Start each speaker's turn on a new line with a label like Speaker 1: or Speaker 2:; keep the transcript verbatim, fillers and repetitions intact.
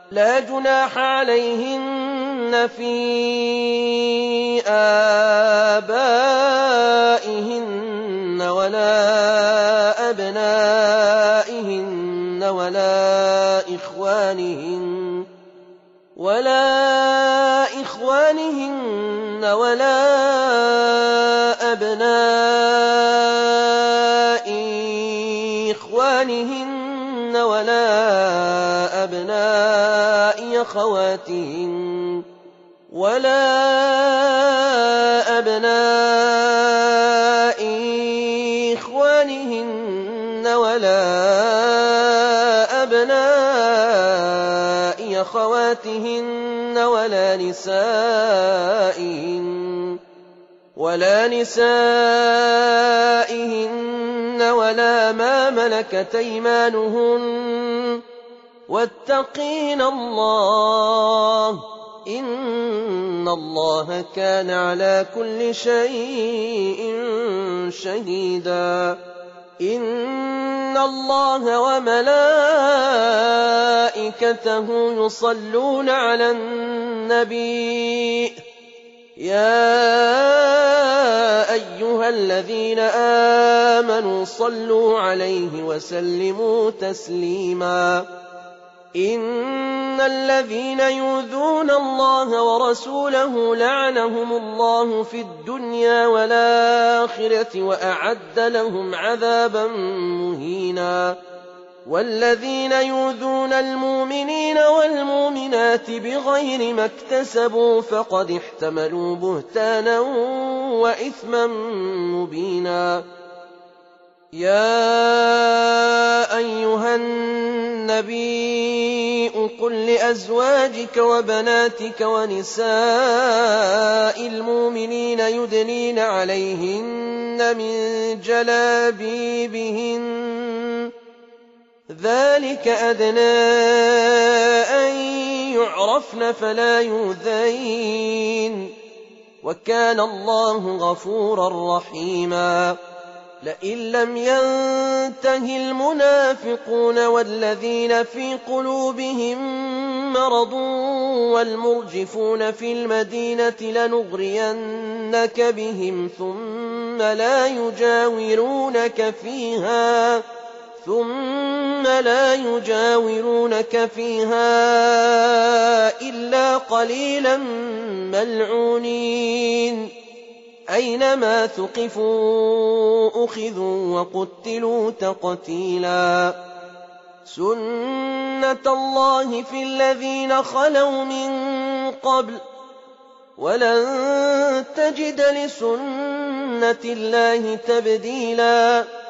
Speaker 1: لا جناح عليهن في آبائهن ولا أبنائهن ولا إخوانهن ولا إخوانهن ولا أبناء إخوانهن ولا أبناء أخواتهن ولا أبناء إخوانهن ولا أبناء أخواتهن ولا نسائهن ولا نسائهن ولا ما ملكت أيمانهن واتقين الله إن الله كان على كل شيء شهيدا. إن الله وملائكته يصلون على النبي يا أيها الذين آمنوا صلوا عليه وسلموا تسليما. إن الذين يؤذون الله ورسوله لعنهم الله في الدنيا والآخرة وأعد لهم عذابا مهينا. والذين يؤذون المؤمنين والمؤمنات بغير ما اكتسبوا فقد احتملوا بهتانا وإثما مبينا. يا أيها النبي قل لأزواجك وبناتك ونساء المؤمنين يدنين عليهن من جلابيبهن ذلك أدنى أن يعرفن فلا يؤذين وكان الله غفورا رحيما. لئن لم ينته المنافقون والذين في قلوبهم مرض والمرجفون في المدينة لنغرينك بهم ثم لا يجاورونك فيها ثم لا يجاورونك فيها إلا قليلا ملعونين أينما ثقفوا أخذوا وقتلوا تقتيلا. سنة الله في الذين خلوا من قبل ولن تجد لسنة الله تبديلا.